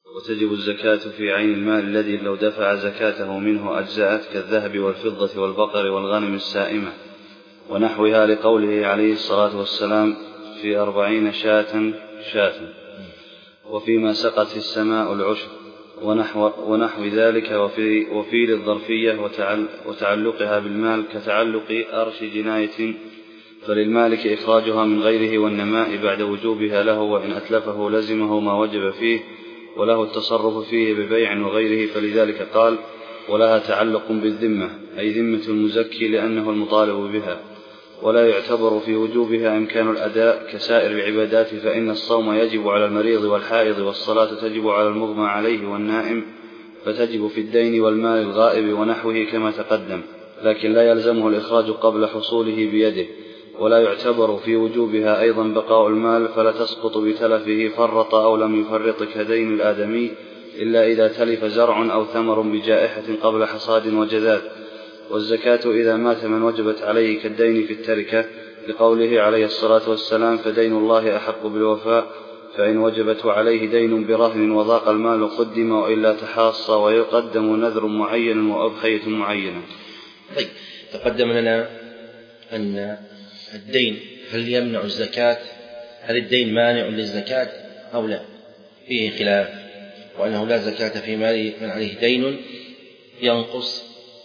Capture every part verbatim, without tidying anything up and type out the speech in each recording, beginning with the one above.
وتجب الزكاة في عين المال الذي لو دفع زكاته منه أجزأت كالذهب والفضة والبقر والغنم السائمة ونحوها، لقوله عليه الصلاة والسلام في أربعين شاة شاة وفيما سقت السماء العشر ونحو, ونحو ذلك. وفي, وفي للظرفية وتعلقها بالمال كتعلق أرش جناية، فللمالك إخراجها من غيره والنماء بعد وجوبها له، وإن أتلفه لزمه ما وجب فيه، وله التصرف فيه ببيع وغيره، فلذلك قال ولها تعلق بالذمة أي ذمة المزكي لأنه المطالب بها. ولا يعتبر في وجوبها إمكان الأداء كسائر العبادات، فإن الصوم يجب على المريض والحائض، والصلاة تجب على المغمى عليه والنائم، فتجب في الدين والمال الغائب ونحوه كما تقدم، لكن لا يلزمه الإخراج قبل حصوله بيده. ولا يعتبر في وجوبها أيضا بقاء المال، فلا تسقط بتلفه فرط أو لم يفرط كدين الآدمي، إلا إذا تلف زرع أو ثمر بجائحة قبل حصاد وجذاذ. والزكاة إذا مات من وجبت عليه كالدين في التركة، لقوله عليه الصلاة والسلام فدين الله أحق بالوفاء، فإن وجبت عليه دين برهن وضاق المال قدم، وإلا تحاصى، ويقدم نذر معين وأضحية معينة. طيب، تقدم لنا أن الدين هل يمنع الزكاة؟ هل الدين مانع للزكاة أو لا؟ فيه خلاف، وأنه لا زكاة في مال من عليه دين ينقص.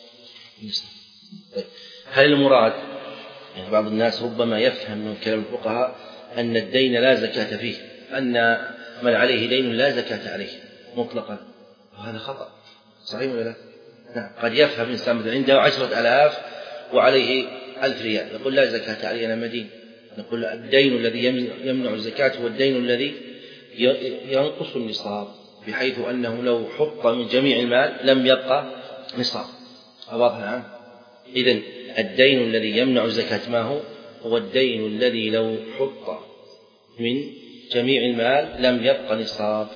طيب، هل المراد، يعني بعض الناس ربما يفهم من كلام الفقهاء أن الدين لا زكاة فيه، أن من عليه دين لا زكاة عليه مطلقا، وهذا خطأ. صحيح ولا لا؟ نعم. قد يفهم إنسان مثلا عنده عشرة آلاف وعليه ألف ريال، يقول لا زكاة علي أنا مدين. نقول الدين الذي يمنع الزكاة هو الدين الذي ينقص النصاب، بحيث أنه لو حط من جميع المال لم يبقى نصاب. واضح الآن؟ إذن الدين الذي يمنع الزكاة ما هو؟ هو الدين الذي لو حط من جميع المال لم يبقى نصاب.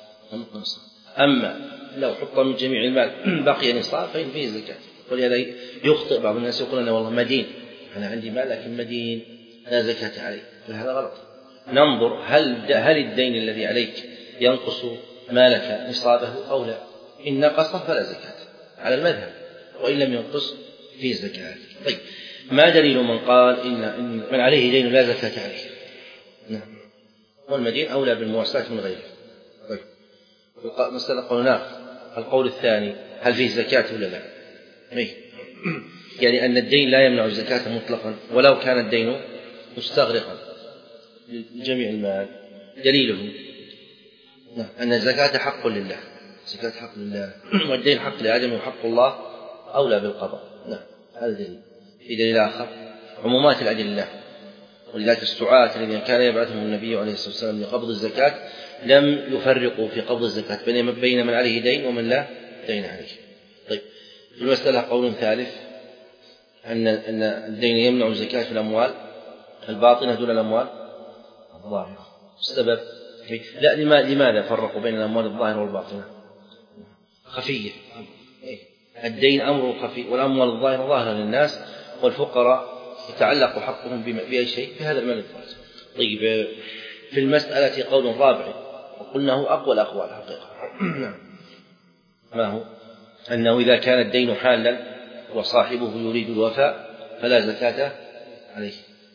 أما لو حط من جميع المال بقي نصاب فإن فيه زكاة. ولهذا يخطئ بعض الناس يقول أنا والله مدين، أنا عندي مال لكن مدين لا زكاة عليه، فهذا غلط. ننظر هل هل الدين الذي عليك ينقص مالك نصابه أو لا. إن نقص فلا زكاة على المذهب، وإن لم ينقص فيه زكاة. طيب، ما دليل من قال إن من عليه دين لا زكاة عليه؟ نعم، والمدين أولى بالمواساة من غيره. طيب، مسألة قلنا القول الثاني هل فيه زكاة ولا لا؟ أي. يعني أن الدين لا يمنع الزكاة مطلقا ولو كان الدين مستغرقا لجميع المال. دليله أن الزكاة حق لله، الزكاة حق لله، والدين حق لآدم وحق الله أولى بالقضاء. نعم، هذا دليل. في دليل آخر عمومات الأدلة، ولذلك السعاة الذين كان يبعثهم النبي عليه الصلاة والسلام لقبض الزكاة لم يفرقوا في قبض الزكاة بين من عليه دين ومن لا دين عليه. طيب، في المسألة قول ثالث أن أن الدين يمنع الزكاة في الأموال الباطنة دون الأموال الظاهرة. السبب لا، لماذا فرقوا بين الأموال الظاهرة والباطنة؟ خفية. الدين أمره خفي، والأموال الظاهرة ظاهرة للناس، والفقراء يتعلق حقهم بأي شيء في هذا المال الظاهر. طيب، في المسألة قول رابع وقلنا هو أقوى الأقوال حقيقة. ما هو؟ أنه إذا كان الدين حالا وصاحبه يريد الوفاء فلا زكاة عليه.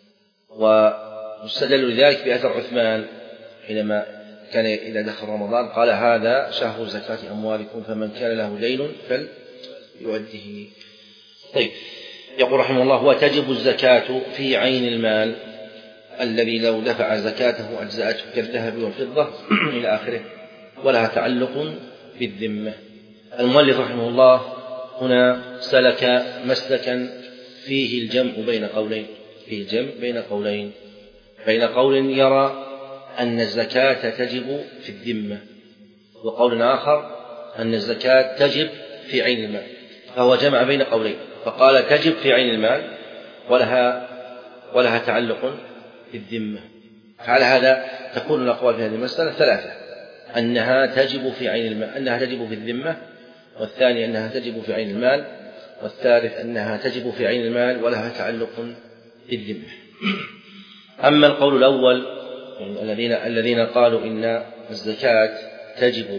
واستدل لذلك بأثر عثمان حينما كان إذا دخل رمضان قال هذا شهر زكاة أموالكم فمن كان له دين فليؤده. طيب، يقول رحمه الله وتجب الزكاة في عين المال الذي لو دفع زكاته أجزأته كالذهب والفضة إلى آخره، ولها تعلق بالذمة. المؤلف رحمه الله هنا سلك مسلكا فيه الجمع بين قولين، فيه الجمع بين قولين بين قول يرى أن الزكاة تجب في الذمة، وقول آخر أن الزكاة تجب في عين المال، فهو جمع بين قولين فقال تجب في عين المال ولها ولها تعلق بالذمة. على هذا تكون الأقوال في هذه المسألة ثلاثة: أنها تجب في عين المال، أنها تجب في الذمة، والثاني أنها تجب في عين المال، والثالث أنها تجب في عين المال ولها تعلق بالذمة. أما القول الأول يعني الذين الذين قالوا إن الزكاة تجب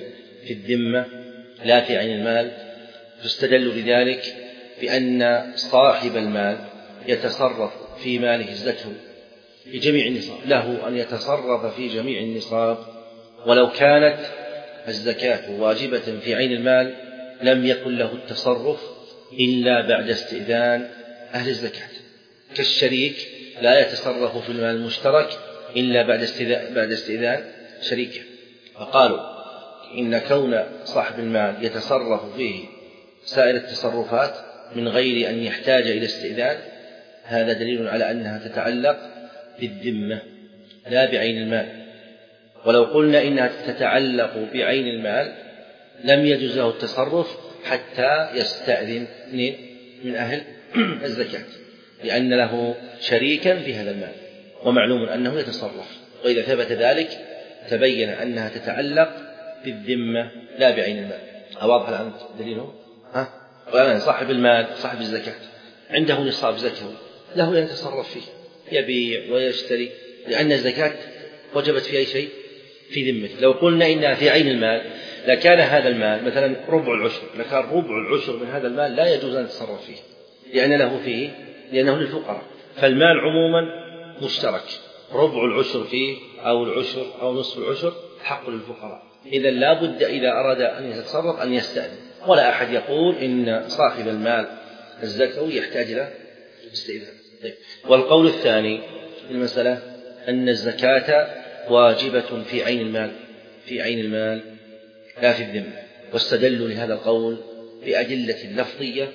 في الذمة لا في عين المال، تستدل بذلك بأن صاحب المال يتصرف في ماله الزكاة في جميع النصاب، له أن يتصرف في جميع النصاب، ولو كانت الزكاة واجبة في عين المال لم يكن له التصرف إلا بعد استئذان أهل الزكاة، كالشريك لا يتصرف في المال المشترك إلا بعد استئذان شريكه. فقالوا إن كون صاحب المال يتصرف فيه سائر التصرفات من غير أن يحتاج إلى استئذان هذا دليل على أنها تتعلق بالذمة لا بعين المال. ولو قلنا إنها تتعلق بعين المال لم يجوز له التصرف حتى يستأذن من أهل الزكاة، لأن له شريكا في هذا المال ومعلوم أنه يتصرف، وإذا ثبت ذلك تبين أنها تتعلق بالذمة لا بعين المال. واضح الآن دليله؟ ها؟ والآن صاحب المال صاحب الزكاة عنده نصاب زكاة له أن يتصرف فيه، يبيع ويشتري، لأن الزكاة وجبت في أي شيء في ذمته. لو قلنا إنها في عين المال لكان هذا المال مثلا ربع العشر، لكان ربع العشر من هذا المال لا يجوز أن يتصرف فيه لأن له فيه لأنه للفقراء، فالمال عموما مشترك، ربع العشر فيه أو العشر أو نصف العشر حق للفقراء، إذا لا بد إذا أراد أن يتصرف أن يستأذن، ولا أحد يقول إن صاحب المال الزكوي يحتاج إلى استئذان. طيب. والقول الثاني في المسألة أن الزكاة واجبة في عين المال في عين المال لا في الذمة، واستدلوا لهذا القول بأدلة لفظية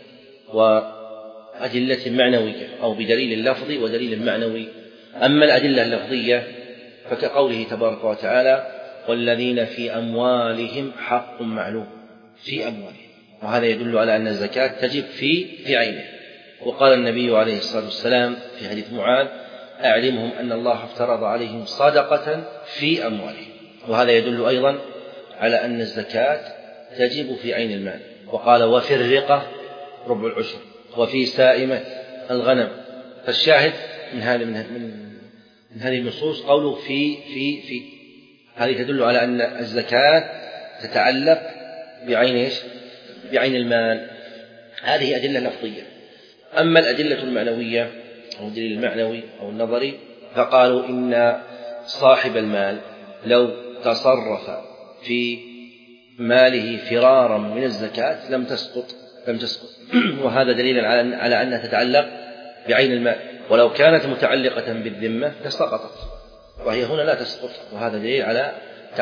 وأدلة معنوية، أو بدليل لفظي ودليل معنوي. أما الأدلة اللفظية فكقوله تبارك وتعالى والذين في أموالهم حق معلوم في أموالهم، وهذا يدل على أن الزكاة تجب في في عينه. وقال النبي عليه الصلاة والسلام في حديث معاذ أعلمهم أن الله افترض عليهم صدقة في أموالهم، وهذا يدل أيضا على أن الزكاة تجب في عين المال. وقال وفي الرقة ربع العشر، وفي سائمة الغنم. فالشاهد من هذه من, من هذه النصوص قوله في في في هذه تدل على أن الزكاة تتعلق بعين إيش؟ بعين المال. هذه أدلة لفظية. أما الأدلة المعنوية أو الدليل المعنوي أو النظري فقالوا إن صاحب المال لو تصرف في ماله فرارا من الزكاة لم تسقط لم تسقط وهذا دليل على أنها تتعلق بعين المال، ولو كانت متعلقة بالذمة لسقطت، وهي هنا لا تسقط، وهذا دليل على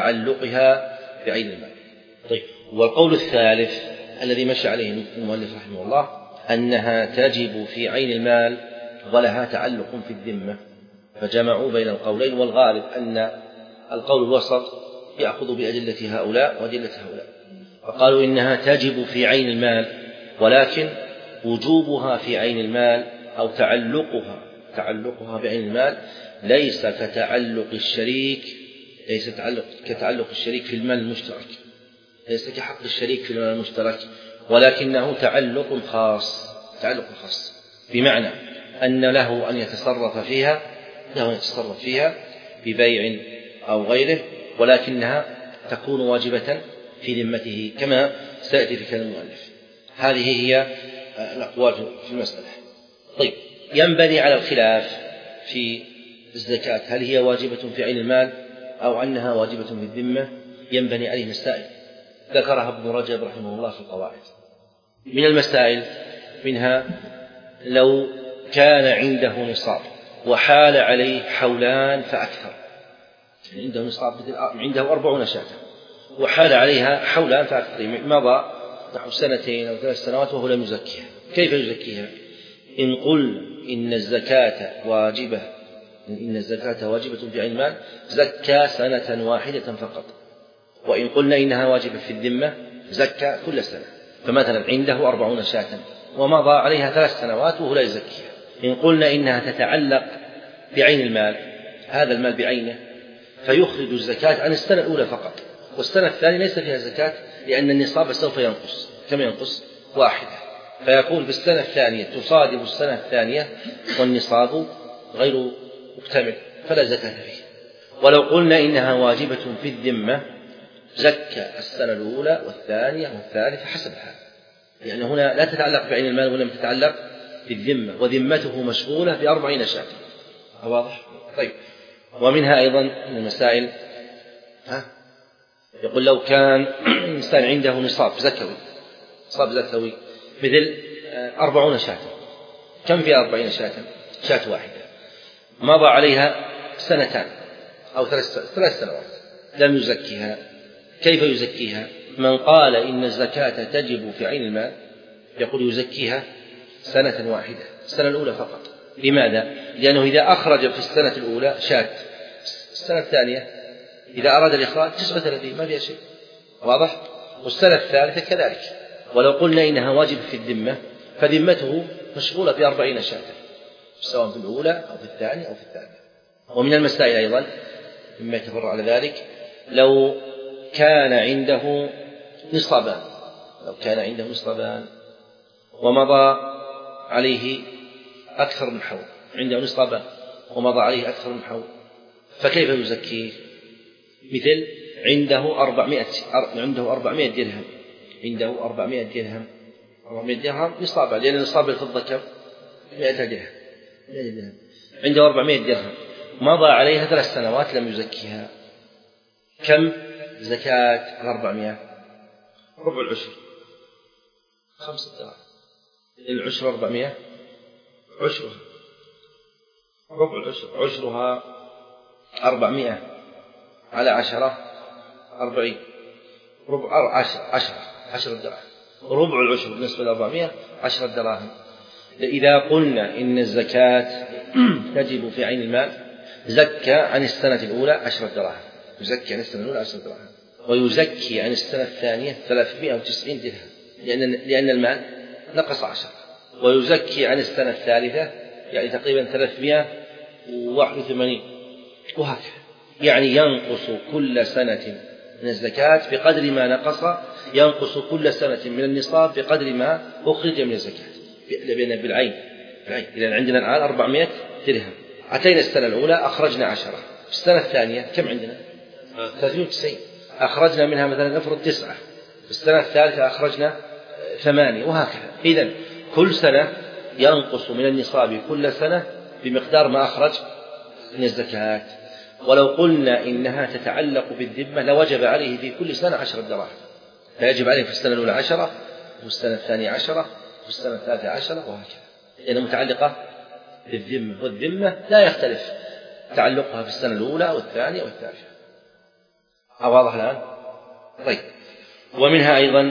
تعلقها بعين المال. طيب. والقول الثالث الذي مشى عليه المؤلف رحمه الله أنها تجب في عين المال ولها تعلق في الذمة، فجمعوا بين القولين، والغالب أن القول الوسط يأخذ بأدلة هؤلاء وأدلة هؤلاء، فقالوا إنها تجب في عين المال، ولكن وجوبها في عين المال أو تعلقها تعلقها بعين المال ليس كتعلق الشريك ليس تعلق كتعلق الشريك في المال المشترك، ليس كحق الشريك في المال المشترك، ولكنه تعلق خاص تعلق خاص بمعنى أن له أن يتصرف فيها له أن يتصرف فيها ببيع أو غيره، ولكنها تكون واجبة في ذمته كما سيأتي في كلام المؤلف. هذه هي الأقوال في المسألة. طيب. ينبني على الخلاف في الزكاة هل هي واجبة في عين المال أو أنها واجبة في الذمة، ينبني عليه مسائل ذكرها ابن رجب رحمه الله في القواعد. من المسائل منها لو كان عنده نصاب وحال عليه حولان فأكثر، عنده نصاب عنده أربعون شاة وحال عليها حولان فأكثر، مضى نحو سنتين أو ثلاث سنوات وهو لم يزكيها، كيف يزكيها؟ إن قل إن الزكاة واجبة إن الزكاة واجبة في عين المال زكى سنة واحدة فقط، وإن قلنا إنها واجبة في الذمة زكى كل سنة. فمثلا عنده أربعون شاة ومضى عليها ثلاث سنوات وهو لا يزكيها. إن قلنا إنها تتعلق بعين المال، هذا المال بعينه، فيخرج الزكاة عن السنة الأولى فقط، والسنة الثانية ليس فيها زكاة لأن النصاب سوف ينقص كما ينقص واحدة، فيكون في السنة الثانية تصادم السنة الثانية والنصاب غير مكتمل فلا زكاة فيه. ولو قلنا إنها واجبة في الذمة زكى السنة الأولى والثانية والثالثة حسب الحال، يعني هنا لا تتعلق بعين المال ولم تتعلق بالذمة، وذمته مشغولة بأربعين شاة. واضح؟ طيب. ومنها أيضا من المسائل ها يقول لو كان إنسان عنده نصاب زكوي نصاب زكوي مثل أربعون شاة، كم في أربعين شاة؟ شاة واحدة مضى عليها سنتان أو ثلاث سنوات لم يزكيها، كيف يزكيها؟ من قال إن الزكاة تجب في عين المال يقول يزكيها سنة واحدة، السنة الأولى فقط. لماذا؟ لأنه إذا أخرج في السنة الأولى شاة، السنة الثانية إذا أراد الإخراج تسعة وثلاثين ما فيها شيء. واضح؟ والسنة الثالثة كذلك. ولو قلنا إنها واجب في الذمة فذمته مشغولة بأربعين شاة سواء في الأولى أو في الثانية أو في الثالثة. ومن المسائل أيضا مما يتفرع على ذلك لو كان عنده نصابان لو كان عنده نصابان ومضى عليه أكثر من حول، عنده نصابان ومضى عليه أكثر من حول، فكيف يزكيه؟ مثل عنده أربعمائة عنده أربعمائة درهم عنده أربعمائة درهم أربعمائة درهم نصابا، لأن نصاب الفضة كم؟ مائة درهم عنده أربعمائة درهم مضى عليها ثلاث سنوات لم يزكيها، كم زكاة الأربعمائة؟ ربع العشر خمسة دراهم، العشر أربعمائة عشرها ربع العشر عشرها أربعمائة على عشرة أربعين ربع عشر عشرة عشر دراهم، ربع العشر بالنسبة لأربعمائة عشرة دراهم. إذا قلنا إن الزكاة تجب في عين المال زكى عن السنة الأولى عشرة دراهم، يزكي عن السنة الأولى عشرة دراهم، ويزكي عن السنة الثانية ثلاثمائة وتسعين درهم لأن لأن المال نقص عشرة، ويزكي عن السنة الثالثة يعني تقريبا ثلاثمائة وواحد وثمانين، وهكذا. يعني ينقص كل سنة من الزكاة بقدر ما نقص، ينقص كل سنة من النصاب بقدر ما أخرج من الزكاة بالعين. إذا عندنا الآن أربعمائة درهم، أتينا السنة الأولى أخرجنا عشرة، في السنة الثانية كم عندنا؟ ثلاثمائة وتسعين، أخرجنا منها مثلا نفرض تسعة، في السنة الثالثة أخرجنا ثمانية، وهكذا. إذن كل سنة ينقص من النصاب كل سنة بمقدار ما أخرج من الزكاة. ولو قلنا إنها تتعلق بالذمة لوجب عليه في كل سنة عشرة دراهم، فيجب عليه في السنة الأولى عشرة وفي السنة الثانية عشرة وفي السنة الثالثة عشرة، وهكذا، لأنها متعلقة بالذمة، والذمة لا يختلف تعلقها في السنة الأولى والثانية والثالثة. واضح الآن؟ طيب. ومنها أيضا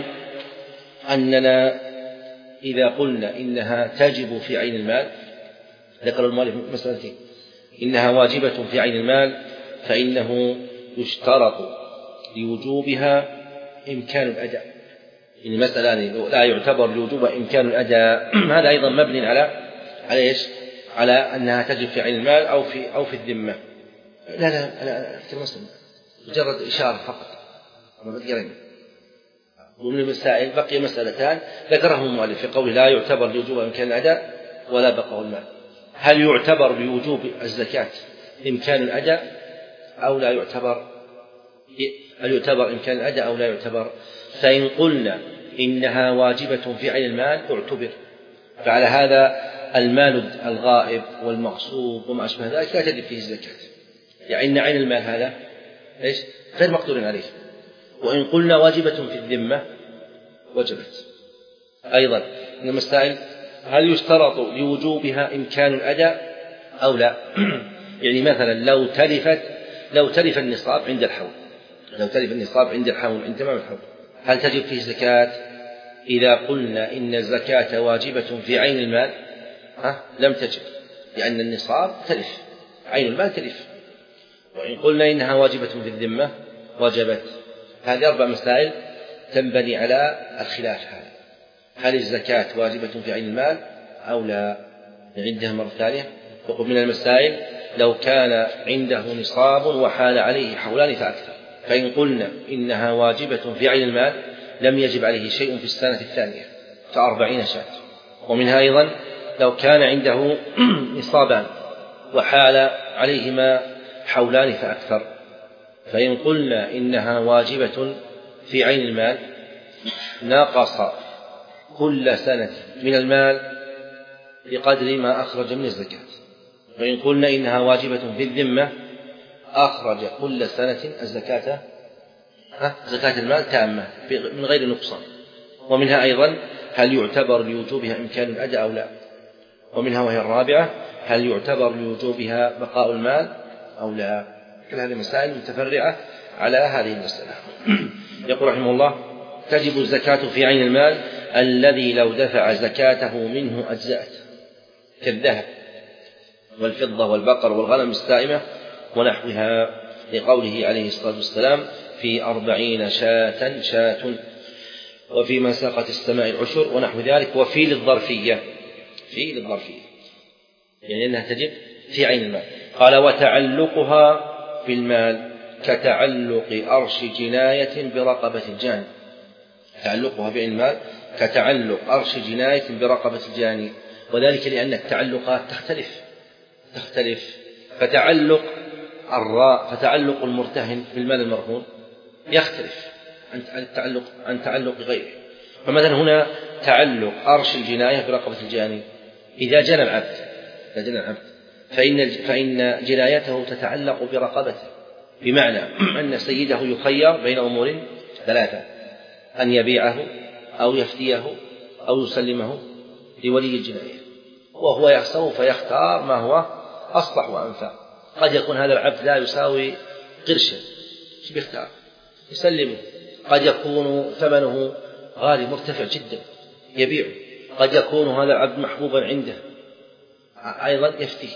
أننا إذا قلنا إنها تجب في عين المال، ذكر المؤلف مسألتين: إنها واجبة في عين المال فإنه يشترط لوجوبها إمكان الأداء، يعني مسألة لا يعتبر لوجوب إمكان الأداء هذا أيضا مبني على على إيش؟ على أنها تجب في عين المال أو في أو في الذمة. لا لا لا مسلم مجرد إشارة فقط. ومن المسائل بقي مسألتان ذكرهم المؤلف في قوله لا يعتبر لوجوب إمكان الأداء ولا بقاء المال. هل يعتبر بوجوب الزكاة إمكان الأداء أو لا يعتبر؟ هل يعتبر إمكان الأداء أو لا يعتبر؟ فإن قلنا إنها واجبة في عين المال اعتبر، فعلى هذا المال الغائب والمغصوب وما أشبه ذلك لا تجب فيه الزكاة، يعني إن عين المال هذا إيش؟ غير مقدور عليه. وإن قلنا واجبة في الذمة وجبت. أيضا من المسائل هل يشترط لوجوبها إمكان الأداء أو لا؟ يعني مثلا لو تلفت لو تلف النصاب عند الحول لو تلف النصاب عند الحول عند تمام الحول هل تجب فيه زكاة؟ إذا قلنا إن الزكاة واجبة في عين المال ها لم تجب، لأن النصاب تلف، عين المال تلف. وإن قلنا إنها واجبة في الذمة وجبت. هذه أربع مسائل تنبني على الخلاف هذا: هل الزكاة واجبة في عين المال أو لا؟ نعدها مرة ثانية. يقول من المسائل لو كان عنده نصاب وحال عليه حولان فأكثر، فإن قلنا إنها واجبة في عين المال لم يجب عليه شيء في السنة الثانية كأربعين شاة. ومنها أيضا لو كان عنده نصابان وحال عليهما حولان فأكثر، فإن قلنا إنها واجبة في عين المال نقص كل سنة من المال بقدر ما أخرج من الزكاة. فإن قلنا إنها واجبة في الذمة أخرج كل سنة الزكاة زكاة المال تامة من غير نقصان. ومنها أيضا هل يعتبر لوجوبها إمكان الأداء أو لا. ومنها وهي الرابعة هل يعتبر لوجوبها بقاء المال أو لا. كل هذه المسائل متفرعة على هذه المسألة. يقول رحمه الله تجب الزكاة في عين المال الذي لو دفع زكاته منه أجزأت كالذهب والفضة والبقر والغنم السائمة ونحوها، لقوله عليه الصلاة والسلام في أربعين شاة شاة وفي من ساقت السماء العشر ونحو ذلك. وفي للظرفية في للظرفية يعني أنها تجب في عين المال. قال وتعلقها في المال كتعلق أرش جناية برقبة الجاني. تعلقها في عين المال كتعلق أرش جناية برقبة الجاني، وذلك لأن التعلقات تختلف تختلف فتعلق الراء فتعلق المرتهن بالمال المرهون يختلف عن التعلق عن تعلق غيره. فمثلا هنا تعلق أرش الجناية برقبة الجاني إذا جنى العبد إذا جنى العبد فإن فإن جنايته تتعلق برقبته، بمعنى أن سيده يخير بين أمور ثلاثة: أن يبيعه أو يفديه أو يسلمه لولي الجناية، وهو يحسب فيختار ما هو أصلح وأنفع. قد يكون هذا العبد لا يساوي قرشا بيختار يسلمه، قد يكون ثمنه غالي مرتفع جدا يبيعه، قد يكون هذا العبد محبوبا عنده أيضا يفتيه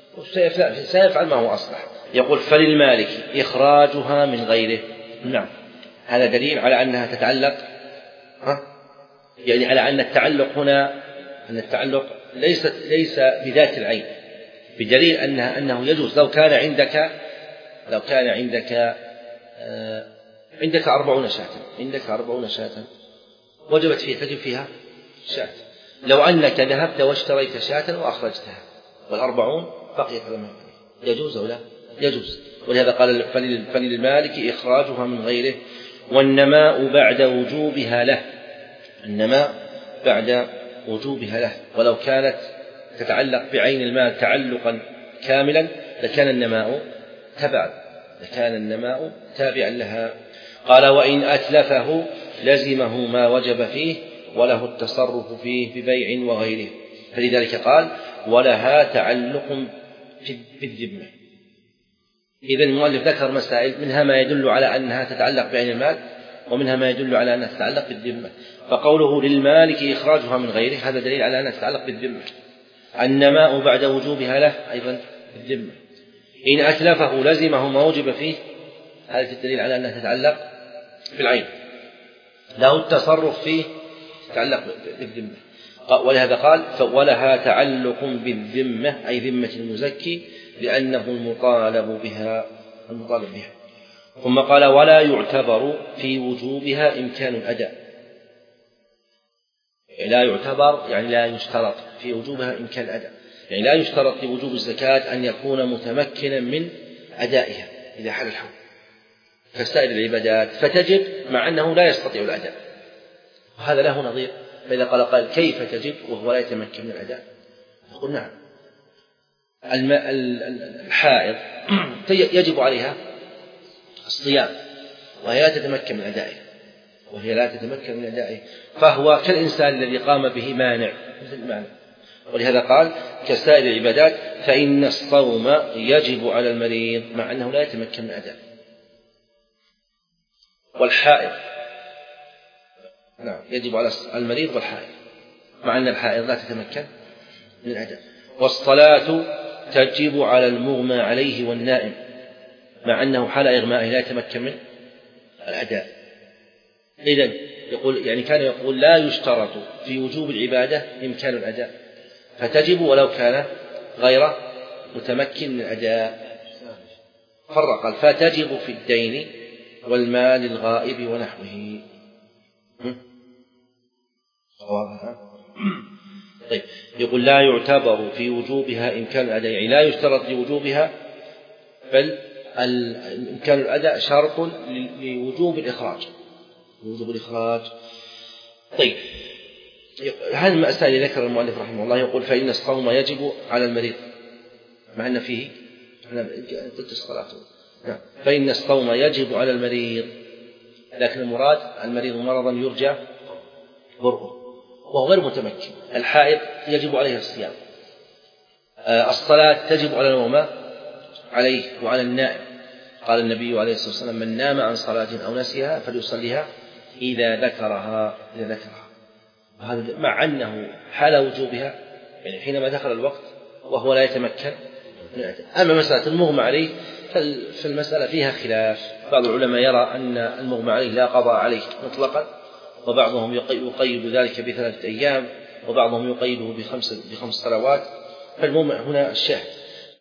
سيفعل ما هو أصلح. يقول فللمالك إخراجها من غيره. نعم هذا دليل على أنها تتعلق ها؟ يعني على أن التعلق هنا أن التعلق ليس ليس بذات العين، بدليل أنها أنه يجوز لو كان عندك لو كان عندك آه عندك أربعون شاة عندك أربعون شاة وجبت فيها تجب فيها شاة. لو أنك ذهبت واشتريت شاة وأخرجتها والأربعون بقيت على ما يجوز أو لا يجوز. ولهذا قال فللمالك إخراجها من غيره. والنماء بعد وجوبها له النماء بعد وجوبها له ولو كانت تتعلق بعين المال تعلقا كاملا لكان النماء تبعا لكان النماء تابعا لها. قال وإن أتلفه لزمه ما وجب فيه وله التصرف فيه ببيع وغيره. فلذلك قال ولها تعلق في الذمة. إذن المؤلف ذكر مسائل منها ما يدل على أنها تتعلق بعين المال ومنها ما يدل على أنها تتعلق بالذمة. فقوله للمالك إخراجها من غيره هذا دليل على أنها تتعلق بالذمة. النماء بعد وجوبها له أيضا بالذمة. إن أتلفه لزمه ما وجب فيه هذا الدليل على أنها تتعلق بالعين. له التصرف فيه تتعلق بالذمة. ولهذا قال ولها تعلق بالذمة أي ذمة المزكي لأنه المطالب بها المطالب بها. ثم قال ولا يعتبر في وجوبها إمكان الأداء. لا يعتبر يعني لا يشترط في وجوبها إمكان الأداء، يعني لا يشترط لوجوب الزكاة أن يكون متمكنا من أدائها إذا حل الحول كسائر العبادات فتجب مع أنه لا يستطيع الأداء. وهذا له نظير. فإذا قال قال كيف تجب وهو لا يتمكن من الأداء نقول نعم الحائض يجب عليها الصيام وهي لا تتمكن من أدائه وهي لا تتمكن من أدائه فهو كالإنسان الذي قام به مانع مثل المانع. ولهذا قال كسائر العبادات فإن الصوم يجب على المريض مع أنه لا يتمكن من أدائه. والحائض نعم يجب على المريض والحائض مع أن الحائض لا تتمكن من الأداء. والصلاة تجب على المغمى عليه والنائم مع أنه حال إغمائه لا يتمكن من الأداء. إذن يقول يعني كان يقول لا يشترط في وجوب العبادة إمكان الأداء فتجب ولو كان غير متمكن من الأداء. فرق فتجب في الدين والمال الغائب ونحوه. طيب يقول لا يعتبر في وجوبها إمكان الأداء يعني لا يشترط لوجوبها بل إمكان الأداء شرط لوجوب الإخراج وجوب الإخراج. طيب هذه المسألة اللي ذكر المؤلف رحمه الله يقول فإن الصوم يجب على المريض مع أن فيه قلت الصلاة فإن الصوم يجب على المريض، لكن المراد المريض مرضا يرجى برؤه وهو غير متمكن. الحائض يجب عليه الصيام، الصلاة تجب على المغمى عليه وعلى النائم. قال النبي عليه الصلاة والسلام من نام عن صلاة أو نسيها فليصليها إذا ذكرها إذا ذكرها هذا مع أنه حال وجوبها يعني حينما دخل الوقت وهو لا يتمكن. أما مسألة المغمى عليه فالمسألة فيها خلاف، بعض العلماء يرى أن المغمى عليه لا قضاء عليه مطلقا، وبعضهم يقيد ذلك بثلاثة أيام، وبعضهم يقيده بخمس بخمس صلوات. فالمهم هنا الشاهد